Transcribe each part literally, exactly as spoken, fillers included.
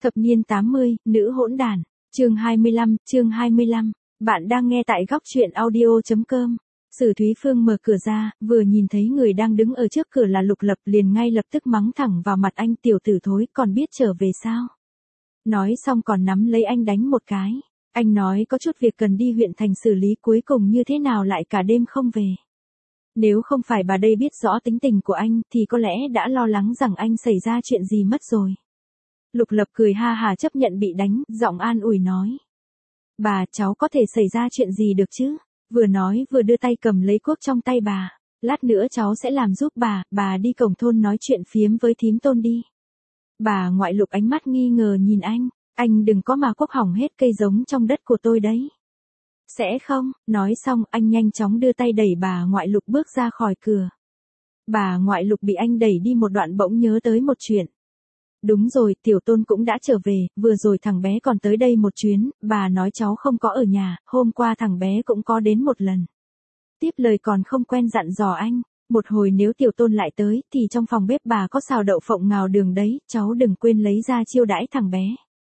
Thập niên tám mươi, nữ hỗn đản. Chương hai mươi lăm, chương hai mươi lăm. Bạn đang nghe tại góc truyện audio chấm com. Sử Thúy Phương mở cửa ra, vừa nhìn thấy người đang đứng ở trước cửa là Lục Lập liền ngay lập tức mắng thẳng vào mặt anh, tiểu tử thối, còn biết trở về sao? Nói xong còn nắm lấy anh đánh một cái. Anh nói có chút việc cần đi huyện thành xử lý, cuối cùng như thế nào lại cả đêm không về. Nếu không phải bà đây biết rõ tính tình của anh thì có lẽ đã lo lắng rằng anh xảy ra chuyện gì mất rồi. Lục Lập cười ha hà chấp nhận bị đánh, giọng an ủi nói. Bà, cháu có thể xảy ra chuyện gì được chứ? Vừa nói vừa đưa tay cầm lấy cuốc trong tay bà. Lát nữa cháu sẽ làm giúp bà, bà đi cổng thôn nói chuyện phiếm với thím Tôn đi. Bà ngoại Lục ánh mắt nghi ngờ nhìn anh, anh đừng có mà cuốc hỏng hết cây giống trong đất của tôi đấy. Sẽ không, nói xong anh nhanh chóng đưa tay đẩy bà ngoại Lục bước ra khỏi cửa. Bà ngoại Lục bị anh đẩy đi một đoạn bỗng nhớ tới một chuyện. Đúng rồi, tiểu Tôn cũng đã trở về, vừa rồi thằng bé còn tới đây một chuyến, bà nói cháu không có ở nhà, hôm qua thằng bé cũng có đến một lần. Tiếp lời còn không quên dặn dò anh, một hồi nếu tiểu Tôn lại tới, thì trong phòng bếp bà có xào đậu phộng ngào đường đấy, cháu đừng quên lấy ra chiêu đãi thằng bé.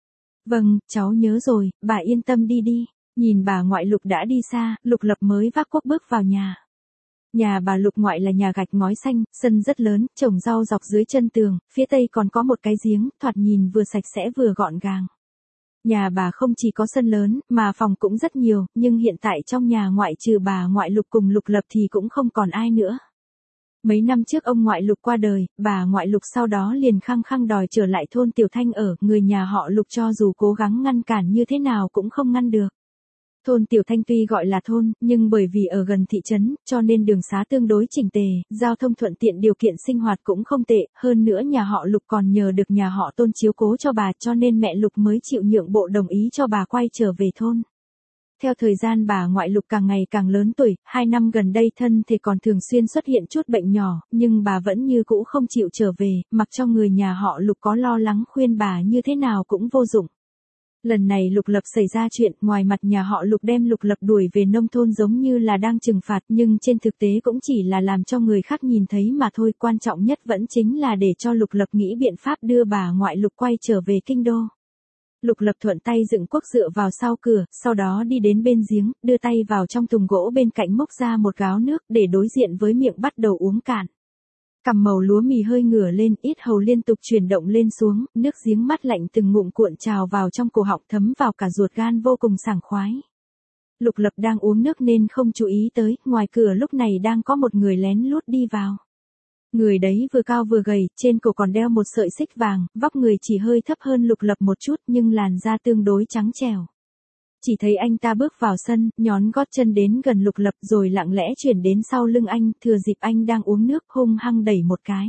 Vâng, cháu nhớ rồi, bà yên tâm đi đi. Nhìn bà ngoại Lục đã đi xa, Lục Lập mới vác cuốc bước vào nhà. Nhà bà Lục ngoại là nhà gạch ngói xanh, sân rất lớn, trồng rau dọc dưới chân tường, phía tây còn có một cái giếng, thoạt nhìn vừa sạch sẽ vừa gọn gàng. Nhà bà không chỉ có sân lớn, mà phòng cũng rất nhiều, nhưng hiện tại trong nhà ngoại trừ bà ngoại Lục cùng Lục Lập thì cũng không còn ai nữa. Mấy năm trước ông ngoại Lục qua đời, bà ngoại Lục sau đó liền khăng khăng đòi trở lại thôn Tiểu Thanh ở, người nhà họ Lục cho dù cố gắng ngăn cản như thế nào cũng không ngăn được. Thôn Tiểu Thanh tuy gọi là thôn, nhưng bởi vì ở gần thị trấn, cho nên đường xá tương đối chỉnh tề, giao thông thuận tiện, điều kiện sinh hoạt cũng không tệ, hơn nữa nhà họ Lục còn nhờ được nhà họ Tôn chiếu cố cho bà, cho nên mẹ Lục mới chịu nhượng bộ đồng ý cho bà quay trở về thôn. Theo thời gian bà ngoại Lục càng ngày càng lớn tuổi, hai năm gần đây thân thể còn thường xuyên xuất hiện chút bệnh nhỏ, nhưng bà vẫn như cũ không chịu trở về, mặc cho người nhà họ Lục có lo lắng khuyên bà như thế nào cũng vô dụng. Lần này Lục Lập xảy ra chuyện, ngoài mặt nhà họ Lục đem Lục Lập đuổi về nông thôn giống như là đang trừng phạt, nhưng trên thực tế cũng chỉ là làm cho người khác nhìn thấy mà thôi, quan trọng nhất vẫn chính là để cho Lục Lập nghĩ biện pháp đưa bà ngoại Lục quay trở về kinh đô. Lục Lập thuận tay dựng cuốc dựa vào sau cửa, sau đó đi đến bên giếng, đưa tay vào trong thùng gỗ bên cạnh móc ra một gáo nước để đối diện với miệng bắt đầu uống cạn. Cằm màu lúa mì hơi ngửa lên, ít hầu liên tục chuyển động lên xuống, nước giếng mát lạnh từng ngụm cuộn trào vào trong cổ họng thấm vào cả ruột gan vô cùng sảng khoái. Lục Lập đang uống nước nên không chú ý tới, ngoài cửa lúc này đang có một người lén lút đi vào. Người đấy vừa cao vừa gầy, trên cổ còn đeo một sợi xích vàng, vóc người chỉ hơi thấp hơn Lục Lập một chút nhưng làn da tương đối trắng trẻo. Chỉ thấy anh ta bước vào sân, nhón gót chân đến gần Lục Lập rồi lặng lẽ chuyển đến sau lưng anh, thừa dịp anh đang uống nước hung hăng đẩy một cái.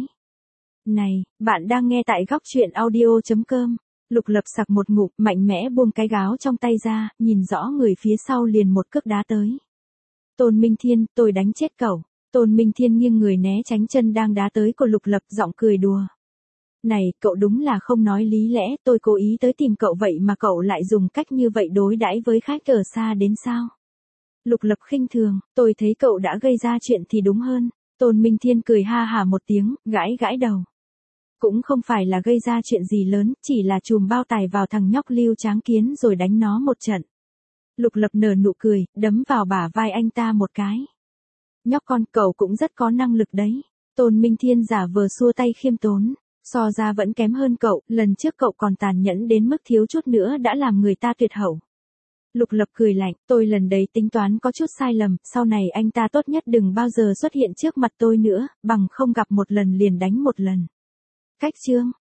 Này, bạn đang nghe tại góc truyện audio chấm com. Lục Lập sặc một ngụm, mạnh mẽ buông cái gáo trong tay ra, nhìn rõ người phía sau liền một cước đá tới. Tôn Minh Thiên, tôi đánh chết cậu. Tôn Minh Thiên nghiêng người né tránh chân đang đá tới của Lục Lập, giọng cười đùa. Này, cậu đúng là không nói lý lẽ, tôi cố ý tới tìm cậu vậy mà cậu lại dùng cách như vậy đối đãi với khách ở xa đến sao? Lục Lập khinh thường, tôi thấy cậu đã gây ra chuyện thì đúng hơn. Tôn Minh Thiên cười ha hả một tiếng, gãi gãi đầu. Cũng không phải là gây ra chuyện gì lớn, chỉ là chùm bao tải vào thằng nhóc Lưu Tráng Kiến rồi đánh nó một trận. Lục Lập nở nụ cười, đấm vào bả vai anh ta một cái. Nhóc con, cậu cũng rất có năng lực đấy. Tôn Minh Thiên giả vờ xua tay khiêm tốn. So ra vẫn kém hơn cậu, lần trước cậu còn tàn nhẫn đến mức thiếu chút nữa đã làm người ta tuyệt hậu. Lục Lập cười lạnh, tôi lần đấy tính toán có chút sai lầm, sau này anh ta tốt nhất đừng bao giờ xuất hiện trước mặt tôi nữa, bằng không gặp một lần liền đánh một lần. Cách chương,